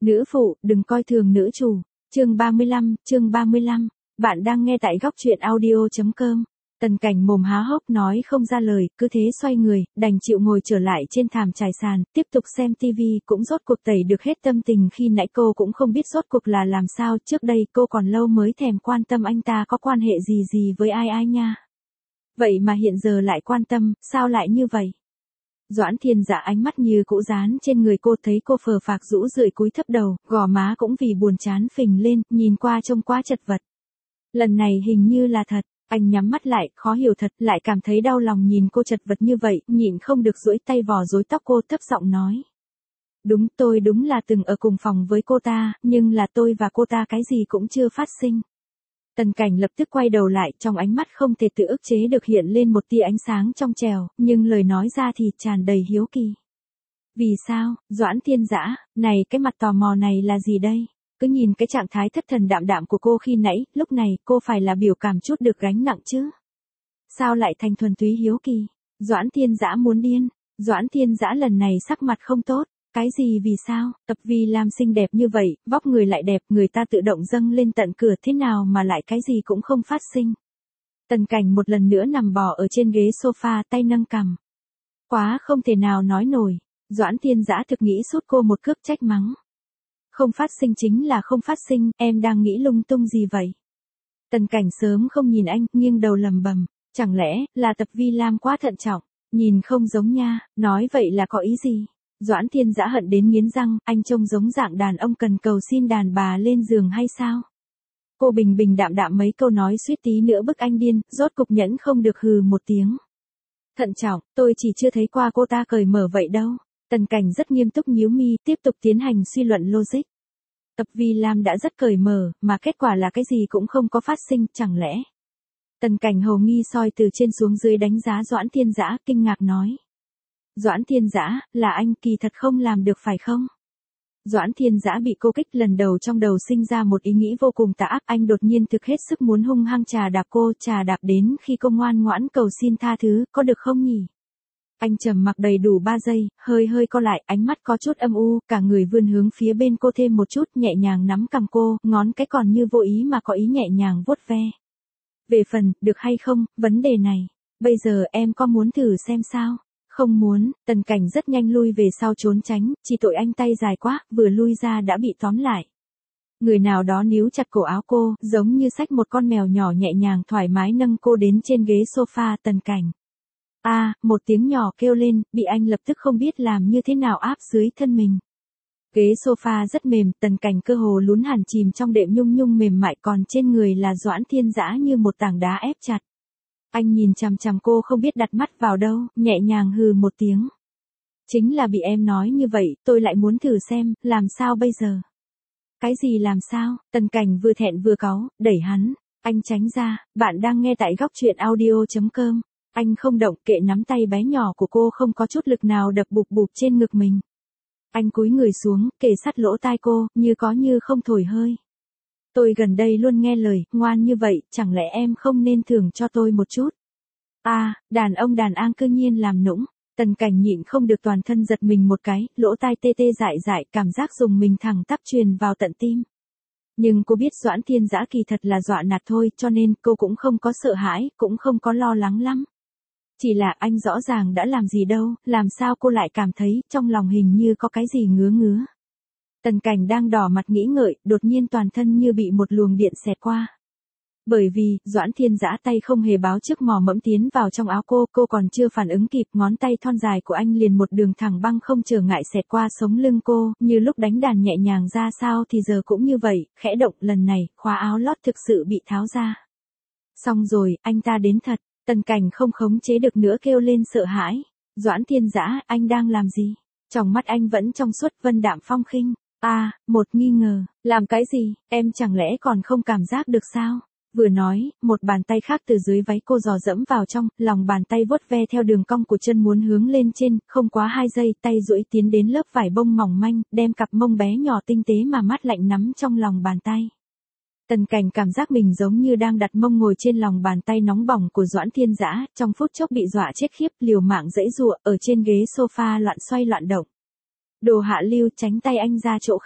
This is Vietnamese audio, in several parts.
Nữ phụ, đừng coi thường nữ chủ. Chương 35. Bạn đang nghe tại góc truyện audio.com. Tần Cảnh mồm há hốc nói không ra lời, cứ thế xoay người, đành chịu ngồi trở lại trên thảm trải sàn, tiếp tục xem tivi, cũng rốt cuộc tẩy được hết tâm tình khi nãy cô cũng không biết rốt cuộc là làm sao, trước đây cô còn lâu mới thèm quan tâm anh ta có quan hệ gì với ai nha. Vậy mà hiện giờ lại quan tâm, sao lại như vậy? Doãn Thiên Dã ánh mắt như cũ dán trên người cô, thấy cô phờ phạc rũ rượi cúi thấp đầu, gò má cũng vì buồn chán phình lên, nhìn qua trông quá chật vật. Lần này hình như là thật, anh nhắm mắt lại, khó hiểu thật, lại cảm thấy đau lòng nhìn cô chật vật như vậy, nhịn không được duỗi tay vò rối tóc cô, thấp giọng nói. Tôi đúng là từng ở cùng phòng với cô ta, nhưng là tôi và cô ta cái gì cũng chưa phát sinh. Tần Cảnh lập tức quay đầu lại, trong ánh mắt không thể tự ức chế được hiện lên một tia ánh sáng trong trẻo, nhưng lời nói ra thì tràn đầy hiếu kỳ. Vì sao, Doãn Thiên Dã, này cái mặt tò mò này là gì đây? Cứ nhìn cái trạng thái thất thần đạm đạm của cô khi nãy, lúc này cô phải là biểu cảm chút được gánh nặng chứ? Sao lại thành thuần túy hiếu kỳ? Doãn Thiên Dã muốn điên. Doãn Thiên Dã lần này sắc mặt không tốt. Cái gì vì sao? Tập Vi Lam xinh đẹp như vậy, vóc người lại đẹp, người ta tự động dâng lên tận cửa, thế nào mà lại cái gì cũng không phát sinh. Tần Cảnh một lần nữa nằm bò ở trên ghế sofa, tay nâng cằm. Quá không thể nào nói nổi. Doãn Thiên Dã thực nghĩ sút cô một cước, trách mắng. Không phát sinh chính là không phát sinh, em đang nghĩ lung tung gì vậy? Tần Cảnh sớm không nhìn anh, nghiêng đầu lầm bầm. Chẳng lẽ là Tập Vi Lam quá thận trọng? Nhìn không giống nha, nói vậy là có ý gì? Doãn Thiên Dã hận đến nghiến răng, anh trông giống dạng đàn ông cần cầu xin đàn bà lên giường hay sao? Cô bình bình đạm đạm mấy câu nói suýt tí nữa bức anh điên, rốt cục nhẫn không được hừ một tiếng. Thận trọng, tôi chỉ chưa thấy qua cô ta cởi mở vậy đâu. Tần Cảnh rất nghiêm túc nhíu mi, tiếp tục tiến hành suy luận logic. Tập Vi Lam đã rất cởi mở, mà kết quả là cái gì cũng không có phát sinh, chẳng lẽ? Tần Cảnh hầu nghi soi từ trên xuống dưới đánh giá Doãn Thiên Dã, kinh ngạc nói. Doãn Thiên Dã, là anh kỳ thật không làm được phải không? Doãn Thiên Dã bị cô kích, lần đầu trong đầu sinh ra một ý nghĩ vô cùng tà ác, anh đột nhiên thực hết sức muốn hung hăng trà đạp cô, trà đạp đến khi cô ngoan ngoãn cầu xin tha thứ, có được không nhỉ? Anh trầm mặc đầy đủ 3 giây, hơi co lại, ánh mắt có chút âm u, cả người vươn hướng phía bên cô thêm một chút, nhẹ nhàng nắm cằm cô, ngón cái còn như vô ý mà có ý nhẹ nhàng vuốt ve. Về phần, được hay không, vấn đề này, bây giờ em có muốn thử xem sao? Không muốn. Tần Cảnh rất nhanh lui về sau trốn tránh, chỉ tội anh tay dài quá, vừa lui ra đã bị tóm lại. Người nào đó níu chặt cổ áo cô, giống như xách một con mèo nhỏ, nhẹ nhàng thoải mái nâng cô đến trên ghế sofa. Tần Cảnh. Một tiếng nhỏ kêu lên, bị anh lập tức không biết làm như thế nào áp dưới thân mình. Ghế sofa rất mềm, Tần Cảnh cơ hồ lún hẳn chìm trong đệm nhung nhung mềm mại, còn trên người là Doãn Thiên Dã như một tảng đá ép chặt. Anh nhìn chằm chằm cô không biết đặt mắt vào đâu, nhẹ nhàng hừ một tiếng. Chính là bị em nói như vậy, tôi lại muốn thử xem, làm sao bây giờ? Cái gì làm sao? Tần Cảnh vừa thẹn vừa cáu, đẩy hắn. Anh tránh ra, bạn đang nghe tại góc truyện audio.com. Anh không động, kệ nắm tay bé nhỏ của cô không có chút lực nào đập bụp bụp trên ngực mình. Anh cúi người xuống, kề sát lỗ tai cô, như có như không thổi hơi. Tôi gần đây luôn nghe lời, ngoan như vậy, chẳng lẽ em không nên thưởng cho tôi một chút? Đàn ông đàn an cư nhiên làm nũng. Tần Cảnh nhịn không được toàn thân giật mình một cái, lỗ tai tê tê dại dại, cảm giác dùng mình thẳng tắp truyền vào tận tim. Nhưng cô biết Doãn Thiên Dã kỳ thật là dọa nạt thôi, cho nên cô cũng không có sợ hãi, cũng không có lo lắng lắm. Chỉ là anh rõ ràng đã làm gì đâu, làm sao cô lại cảm thấy trong lòng hình như có cái gì ngứa ngứa. Tần Cảnh đang đỏ mặt nghĩ ngợi, đột nhiên toàn thân như bị một luồng điện xẹt qua. Bởi vì, Doãn Thiên Dã tay không hề báo trước mò mẫm tiến vào trong áo cô còn chưa phản ứng kịp, ngón tay thon dài của anh liền một đường thẳng băng không trở ngại xẹt qua sống lưng cô, như lúc đánh đàn nhẹ nhàng ra sao thì giờ cũng như vậy, khẽ động, lần này, khóa áo lót thực sự bị tháo ra. Xong rồi, anh ta đến thật. Tần Cảnh không khống chế được nữa kêu lên sợ hãi. Doãn Thiên Dã, anh đang làm gì? Trong mắt anh vẫn trong suốt, vân đạm phong khinh. Một nghi ngờ, làm cái gì, em chẳng lẽ còn không cảm giác được sao? Vừa nói, một bàn tay khác từ dưới váy cô dò dẫm vào trong, lòng bàn tay vuốt ve theo đường cong của chân muốn hướng lên trên, không quá 2 giây, tay duỗi tiến đến lớp vải bông mỏng manh, đem cặp mông bé nhỏ tinh tế mà mát lạnh nắm trong lòng bàn tay. Tần Cảnh cảm giác mình giống như đang đặt mông ngồi trên lòng bàn tay nóng bỏng của Doãn Thiên Dã, trong phút chốc bị dọa chết khiếp, liều mạng giãy giụa, ở trên ghế sofa loạn xoay loạn động. Đồ hạ lưu, tránh tay anh ra chỗ khác.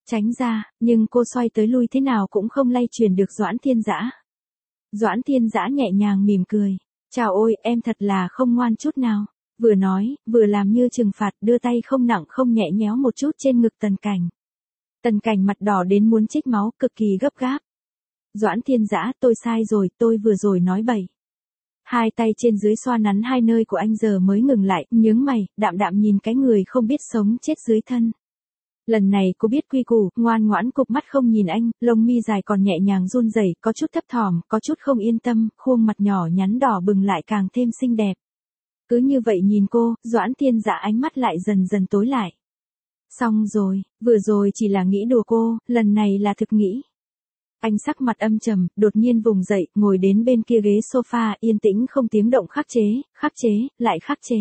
Tránh ra, nhưng cô xoay tới lui thế nào cũng không lay chuyển được Doãn Thiên Dã. Doãn Thiên Dã nhẹ nhàng mỉm cười. Chào ôi, em thật là không ngoan chút nào. Vừa nói, vừa làm như trừng phạt, đưa tay không nặng không nhẹ nhéo một chút trên ngực Tần Cảnh. Tần Cảnh mặt đỏ đến muốn trích máu, cực kỳ gấp gáp. Doãn Thiên Dã, tôi sai rồi, tôi vừa rồi nói bậy. Hai tay trên dưới xoa nắn hai nơi của anh giờ mới ngừng lại, nhướng mày, đạm đạm nhìn cái người không biết sống chết dưới thân. Lần này cô biết quy củ, ngoan ngoãn cụp mắt không nhìn anh, lông mi dài còn nhẹ nhàng run rẩy, có chút thấp thỏm, có chút không yên tâm, khuôn mặt nhỏ nhắn đỏ bừng lại càng thêm xinh đẹp. Cứ như vậy nhìn cô, Doãn Thiên Dã ánh mắt lại dần dần tối lại. Xong rồi, vừa rồi chỉ là nghĩ đùa cô, lần này là thực nghĩ. Anh sắc mặt âm trầm, đột nhiên vùng dậy, ngồi đến bên kia ghế sofa, yên tĩnh không tiếng động khắc chế, lại khắc chế.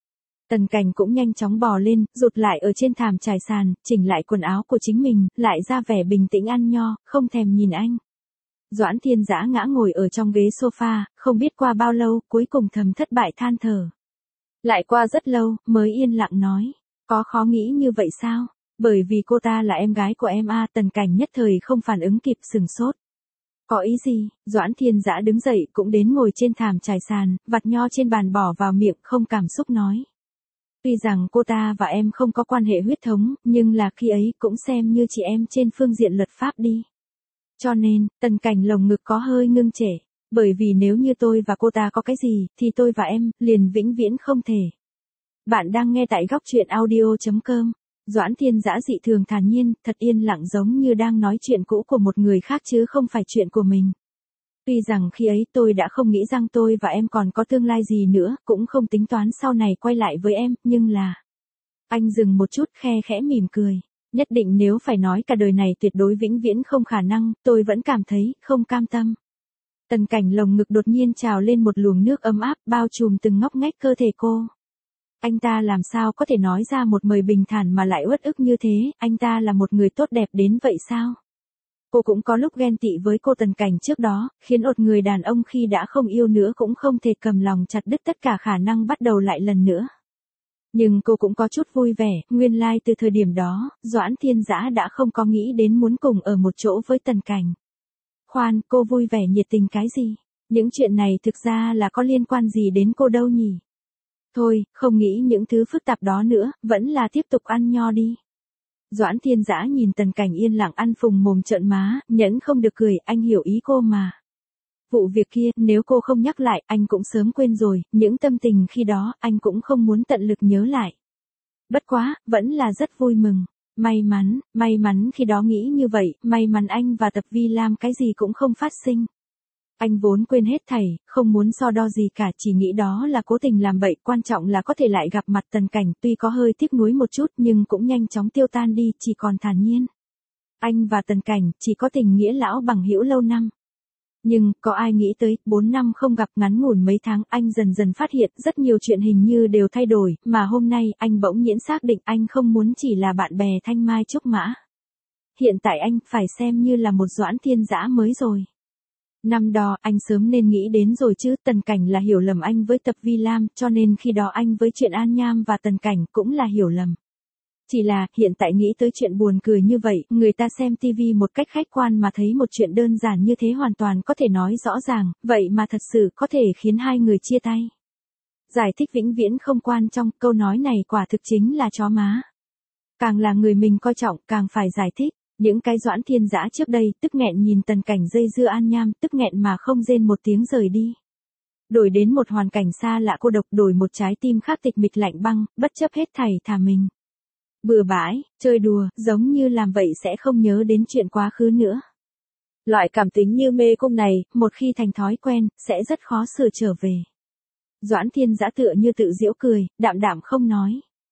Tần Cảnh cũng nhanh chóng bò lên, rụt lại ở trên thảm trải sàn, chỉnh lại quần áo của chính mình, lại ra vẻ bình tĩnh ăn nho, không thèm nhìn anh. Doãn Thiên Dã ngã ngồi ở trong ghế sofa, không biết qua bao lâu, cuối cùng thầm thất bại than thở. Lại qua rất lâu, mới yên lặng nói, có khó nghĩ như vậy sao? Bởi vì cô ta là em gái của em à, Tần Cảnh nhất thời không phản ứng kịp sừng sốt. Có ý gì? Doãn Thiên Dã đứng dậy cũng đến ngồi trên thảm trải sàn, vặt nho trên bàn bỏ vào miệng không cảm xúc nói. Tuy rằng cô ta và em không có quan hệ huyết thống, nhưng là khi ấy cũng xem như chị em trên phương diện luật pháp đi. Cho nên, Tần Cảnh lồng ngực có hơi ngưng trệ. Bởi vì nếu như tôi và cô ta có cái gì, thì tôi và em, liền vĩnh viễn không thể. Bạn đang nghe tại góc truyện audio.com. Doãn Thiên Dã dị thường thản nhiên, thật yên lặng giống như đang nói chuyện cũ của một người khác chứ không phải chuyện của mình. Tuy rằng khi ấy tôi đã không nghĩ rằng tôi và em còn có tương lai gì nữa, cũng không tính toán sau này quay lại với em, nhưng là... Anh dừng một chút khe khẽ mỉm cười. Nhất định nếu phải nói cả đời này tuyệt đối vĩnh viễn không khả năng, tôi vẫn cảm thấy không cam tâm. Tần Cảnh lồng ngực đột nhiên trào lên một luồng nước ấm áp bao trùm từng ngóc ngách cơ thể cô. Anh ta làm sao có thể nói ra một lời bình thản mà lại uất ức như thế, anh ta là một người tốt đẹp đến vậy sao? Cô cũng có lúc ghen tị với cô Tần Cảnh trước đó, khiến một người đàn ông khi đã không yêu nữa cũng không thể cầm lòng chặt đứt tất cả khả năng bắt đầu lại lần nữa. Nhưng cô cũng có chút vui vẻ, nguyên lai từ thời điểm đó, Doãn Thiên Dã đã không có nghĩ đến muốn cùng ở một chỗ với Tần Cảnh. Khoan, cô vui vẻ nhiệt tình cái gì? Những chuyện này thực ra là có liên quan gì đến cô đâu nhỉ? Thôi, không nghĩ những thứ phức tạp đó nữa, vẫn là tiếp tục ăn nho đi. Doãn Thiên Dã nhìn Tần Cảnh yên lặng ăn phùng mồm trợn má, nhẫn không được cười, anh hiểu ý cô mà. Vụ việc kia, nếu cô không nhắc lại, anh cũng sớm quên rồi, những tâm tình khi đó, anh cũng không muốn tận lực nhớ lại. Bất quá, vẫn là rất vui mừng. May mắn khi đó nghĩ như vậy, may mắn anh và Tập Vi Lam cái gì cũng không phát sinh. Anh vốn quên hết thảy, không muốn so đo gì cả, chỉ nghĩ đó là cố tình làm bậy, quan trọng là có thể lại gặp mặt Tần Cảnh, tuy có hơi tiếc nuối một chút nhưng cũng nhanh chóng tiêu tan đi, chỉ còn thản nhiên. Anh và Tần Cảnh, chỉ có tình nghĩa lão bằng hữu lâu năm. Nhưng, có ai nghĩ tới, 4 năm không gặp ngắn ngủn mấy tháng, anh dần dần phát hiện rất nhiều chuyện hình như đều thay đổi, mà hôm nay, anh bỗng nhiên xác định anh không muốn chỉ là bạn bè thanh mai trúc mã. Hiện tại anh, phải xem như là một Doãn Thiên Dã mới rồi. Năm đó, anh sớm nên nghĩ đến rồi chứ, Tần Cảnh là hiểu lầm anh với Tập Vi Lam, cho nên khi đó anh với chuyện An Nham và Tần Cảnh cũng là hiểu lầm. Chỉ là, hiện tại nghĩ tới chuyện buồn cười như vậy, người ta xem TV một cách khách quan mà thấy một chuyện đơn giản như thế hoàn toàn có thể nói rõ ràng, vậy mà thật sự có thể khiến hai người chia tay. Giải thích vĩnh viễn không quan trọng, câu nói này quả thực chính là chó má. Càng là người mình coi trọng, càng phải giải thích. Những cái Doãn Thiên Dã trước đây, tức nghẹn nhìn Tần Cảnh dây dưa An Nham, tức nghẹn mà không rên một tiếng rời đi. Đổi đến một hoàn cảnh xa lạ cô độc, đổi một trái tim khác tịch mịch lạnh băng, bất chấp hết thảy thả mình. Bừa bãi, chơi đùa, giống như làm vậy sẽ không nhớ đến chuyện quá khứ nữa. Loại cảm tính như mê cung này, một khi thành thói quen, sẽ rất khó sửa trở về. Doãn Thiên Dã tựa như tự giễu cười, đạm đạm không nói.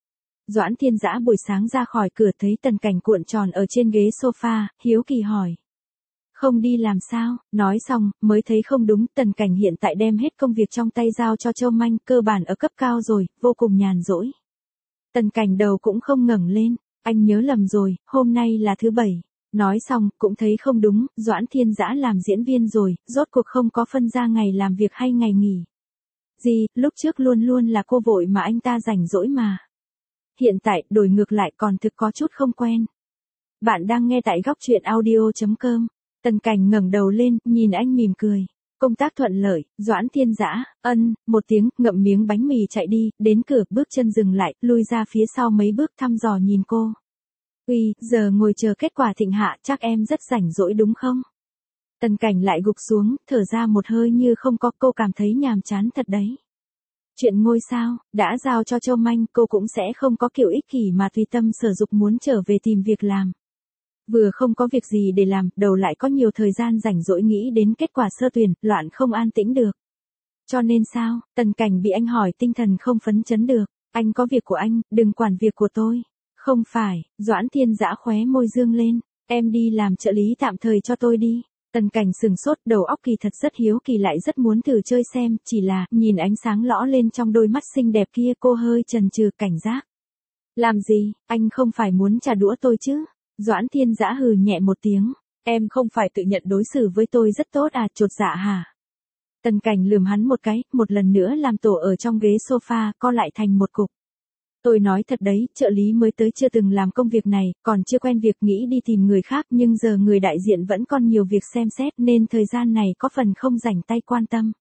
Doãn Thiên Dã buổi sáng ra khỏi cửa thấy Tần Cảnh cuộn tròn ở trên ghế sofa, hiếu kỳ hỏi. Không đi làm sao, nói xong, mới thấy không đúng, Tần Cảnh hiện tại đem hết công việc trong tay giao cho Châu Manh, cơ bản ở cấp cao rồi, vô cùng nhàn rỗi. Tần Cảnh đầu cũng không ngẩng lên, anh nhớ lầm rồi, hôm nay là thứ bảy. Nói xong, cũng thấy không đúng, Doãn Thiên Dã làm diễn viên rồi, rốt cuộc không có phân ra ngày làm việc hay ngày nghỉ. Gì, lúc trước luôn luôn là cô vội mà anh ta rảnh rỗi mà. Hiện tại, đổi ngược lại còn thực có chút không quen. Bạn đang nghe tại góc chuyện audio.com. Tần Cảnh ngẩng đầu lên, nhìn anh mỉm cười. Công tác thuận lợi, Doãn Thiên Dã, một tiếng, ngậm miếng bánh mì chạy đi, đến cửa, bước chân dừng lại, lui ra phía sau mấy bước thăm dò nhìn cô. Uy, giờ ngồi chờ kết quả thịnh hạ, chắc em rất rảnh rỗi đúng không? Tần Cảnh lại gục xuống, thở ra một hơi như không có, cô cảm thấy nhàm chán thật đấy. Chuyện ngôi sao, đã giao cho Châu Manh, cô cũng sẽ không có kiểu ích kỷ mà tùy tâm sở dục muốn trở về tìm việc làm. Vừa không có việc gì để làm, đầu lại có nhiều thời gian rảnh rỗi nghĩ đến kết quả sơ tuyển, loạn không an tĩnh được. Cho nên sao, Tần Cảnh bị anh hỏi tinh thần không phấn chấn được, anh có việc của anh, đừng quản việc của tôi. Không phải, Doãn Thiên Dã khóe môi dương lên, em đi làm trợ lý tạm thời cho tôi đi. Tần Cảnh sừng sốt, đầu óc kỳ thật rất hiếu kỳ lại rất muốn thử chơi xem, chỉ là, nhìn ánh sáng lõ lên trong đôi mắt xinh đẹp kia cô hơi chần chừ cảnh giác. Làm gì, anh không phải muốn trả đũa tôi chứ? Doãn Thiên Dã hừ nhẹ một tiếng, em không phải tự nhận đối xử với tôi rất tốt à, chột dạ hả? Tần Cảnh lườm hắn một cái, một lần nữa làm tổ ở trong ghế sofa, co lại thành một cục. Tôi nói thật đấy, trợ lý mới tới chưa từng làm công việc này, còn chưa quen việc nghĩ đi tìm người khác nhưng giờ người đại diện vẫn còn nhiều việc xem xét nên thời gian này có phần không rảnh tay quan tâm.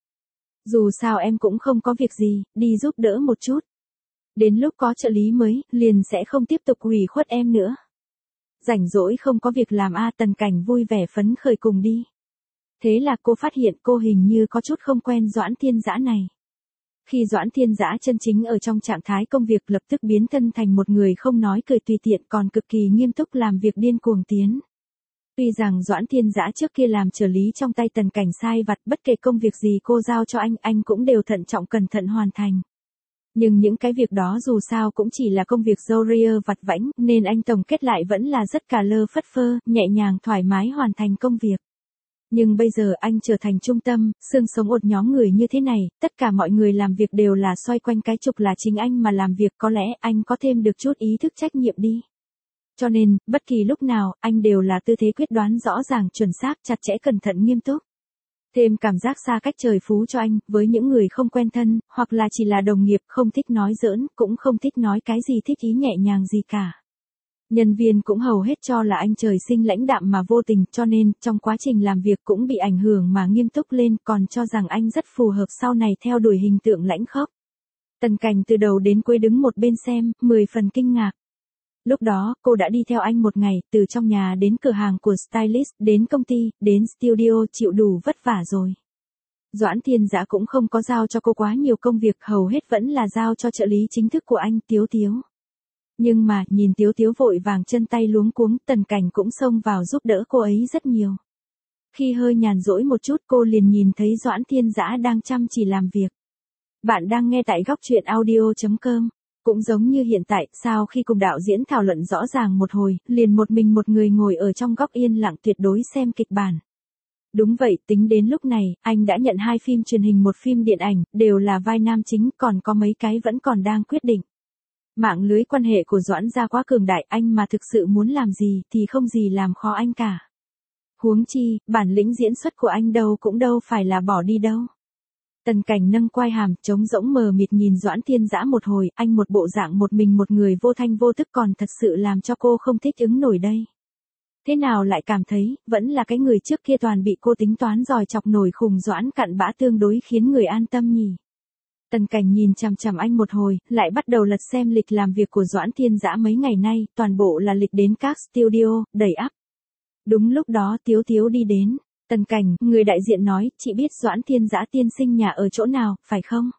Dù sao em cũng không có việc gì, đi giúp đỡ một chút. Đến lúc có trợ lý mới, liền sẽ không tiếp tục ủy khuất em nữa. Rảnh rỗi không có việc làm a, Tần Cảnh vui vẻ phấn khởi cùng đi. Thế là cô phát hiện cô hình như có chút không quen Doãn Thiên Dã này. Khi Doãn Thiên Dã chân chính ở trong trạng thái công việc lập tức biến thân thành một người không nói cười tùy tiện còn cực kỳ nghiêm túc làm việc điên cuồng tiến. Tuy rằng Doãn Thiên Dã trước kia làm trợ lý trong tay Tần Cảnh sai vặt bất kể công việc gì cô giao cho anh cũng đều thận trọng cẩn thận hoàn thành. Nhưng những cái việc đó dù sao cũng chỉ là công việc râu ria vặt vãnh nên anh tổng kết lại vẫn là rất cà lơ phất phơ, nhẹ nhàng thoải mái hoàn thành công việc. Nhưng bây giờ anh trở thành trung tâm, xương sống một nhóm người như thế này, tất cả mọi người làm việc đều là xoay quanh cái trục là chính anh mà làm việc, có lẽ anh có thêm được chút ý thức trách nhiệm đi. Cho nên, bất kỳ lúc nào, anh đều là tư thế quyết đoán rõ ràng chuẩn xác, chặt chẽ cẩn thận nghiêm túc. Thêm cảm giác xa cách trời phú cho anh, với những người không quen thân, hoặc là chỉ là đồng nghiệp, không thích nói giỡn, cũng không thích nói cái gì thích ý nhẹ nhàng gì cả. Nhân viên cũng hầu hết cho là anh trời sinh lãnh đạm mà vô tình, cho nên, trong quá trình làm việc cũng bị ảnh hưởng mà nghiêm túc lên, còn cho rằng anh rất phù hợp sau này theo đuổi hình tượng lãnh khốc. Tần Cảnh từ đầu đến cuối đứng một bên xem, 10 phần kinh ngạc. Lúc đó, cô đã đi theo anh một ngày, từ trong nhà đến cửa hàng của stylist, đến công ty, đến studio, chịu đủ vất vả rồi. Doãn Thiên Dã cũng không có giao cho cô quá nhiều công việc, hầu hết vẫn là giao cho trợ lý chính thức của anh, Tiếu Tiếu. Nhưng mà, nhìn Tiếu Tiếu vội vàng chân tay luống cuống, Tần Cảnh cũng xông vào giúp đỡ cô ấy rất nhiều. Khi hơi nhàn rỗi một chút cô liền nhìn thấy Doãn Thiên Dã đang chăm chỉ làm việc. Bạn đang nghe tại góc chuyện audio.com. Cũng giống như hiện tại, sau khi cùng đạo diễn thảo luận rõ ràng một hồi, liền một mình một người ngồi ở trong góc yên lặng tuyệt đối xem kịch bản. Đúng vậy, tính đến lúc này, anh đã nhận 2 phim truyền hình, 1 phim điện ảnh, đều là vai nam chính, còn có mấy cái vẫn còn đang quyết định. Mạng lưới quan hệ của Doãn gia quá cường đại, anh mà thực sự muốn làm gì thì không gì làm khó anh cả. Huống chi, bản lĩnh diễn xuất của anh đâu cũng đâu phải là bỏ đi đâu. Tần Cảnh nâng quai hàm, trống rỗng mờ mịt nhìn Doãn Thiên Dã một hồi, anh một bộ dạng một mình một người vô thanh vô tức còn thật sự làm cho cô không thích ứng nổi đây. Thế nào lại cảm thấy, vẫn là cái người trước kia toàn bị cô tính toán dòi chọc nổi khùng Doãn cặn bã tương đối khiến người an tâm nhỉ. Tần Cảnh nhìn chằm chằm anh một hồi, lại bắt đầu lật xem lịch làm việc của Doãn Thiên Dã mấy ngày nay, toàn bộ là lịch đến các studio, đầy ắp. Đúng lúc đó Tiếu Tiếu đi đến. Tần Cảnh, người đại diện nói, chị biết Doãn Thiên Dã tiên sinh nhà ở chỗ nào, phải không?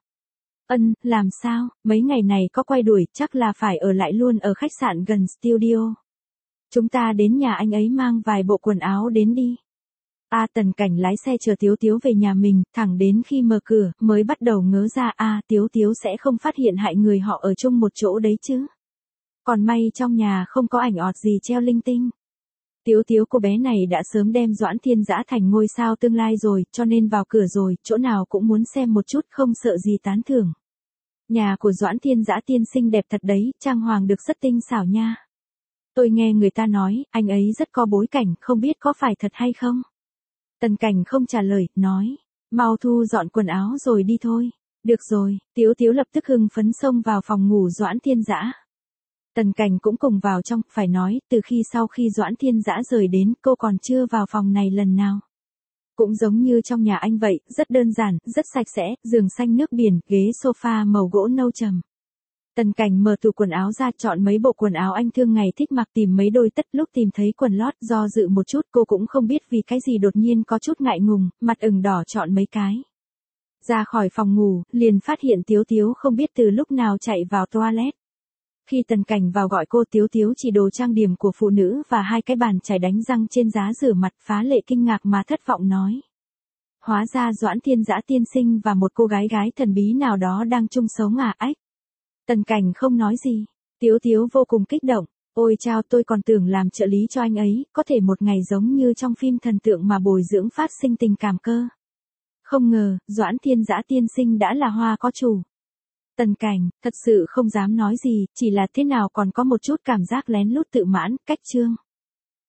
Làm sao, mấy ngày này có quay đuổi, chắc là phải ở lại luôn ở khách sạn gần studio. Chúng ta đến nhà anh ấy mang vài bộ quần áo đến đi. Tần Cảnh lái xe chờ Tiếu Tiếu về nhà mình, thẳng đến khi mở cửa, mới bắt đầu ngớ ra, Tiếu Tiếu sẽ không phát hiện hại người họ ở chung một chỗ đấy chứ. Còn may trong nhà không có ảnh ọt gì treo linh tinh. Tiếu Tiếu cô bé này đã sớm đem Doãn Thiên Dã thành ngôi sao tương lai rồi, cho nên vào cửa rồi, chỗ nào cũng muốn xem một chút không sợ gì tán thưởng. Nhà của Doãn Thiên Dã tiên sinh đẹp thật đấy, trang hoàng được rất tinh xảo nha. Tôi nghe người ta nói, anh ấy rất có bối cảnh, không biết có phải thật hay không? Tần Cảnh không trả lời, nói, mau thu dọn quần áo rồi đi thôi. Được rồi, Tiếu Tiếu lập tức hưng phấn xông vào phòng ngủ Doãn Thiên Dã. Tần Cảnh cũng cùng vào trong, phải nói, từ sau khi Doãn Thiên Dã rời đến, cô còn chưa vào phòng này lần nào. Cũng giống như trong nhà anh vậy, rất đơn giản, rất sạch sẽ, giường xanh nước biển, ghế sofa màu gỗ nâu trầm. Tần Cảnh mở tủ quần áo ra, chọn mấy bộ quần áo anh thường ngày thích mặc, tìm mấy đôi tất, lúc tìm thấy quần lót, do dự một chút, cô cũng không biết vì cái gì đột nhiên có chút ngại ngùng, mặt ửng đỏ chọn mấy cái. Ra khỏi phòng ngủ, liền phát hiện Tiếu Tiếu không biết từ lúc nào chạy vào toilet. Khi Tần Cảnh vào gọi cô, Tiếu Tiếu chỉ đồ trang điểm của phụ nữ và 2 cái bàn chải đánh răng trên giá rửa mặt, phá lệ kinh ngạc mà thất vọng nói. Hóa ra Doãn Thiên Dã tiên sinh và một cô gái thần bí nào đó đang chung sống à ách. Tần Cảnh không nói gì. Tiếu Tiếu vô cùng kích động. Ôi chao, tôi còn tưởng làm trợ lý cho anh ấy, có thể một ngày giống như trong phim thần tượng mà bồi dưỡng phát sinh tình cảm cơ. Không ngờ, Doãn Thiên Dã tiên sinh đã là hoa có chủ. Tần Cảnh, thật sự không dám nói gì, chỉ là thế nào còn có một chút cảm giác lén lút tự mãn, cách trương.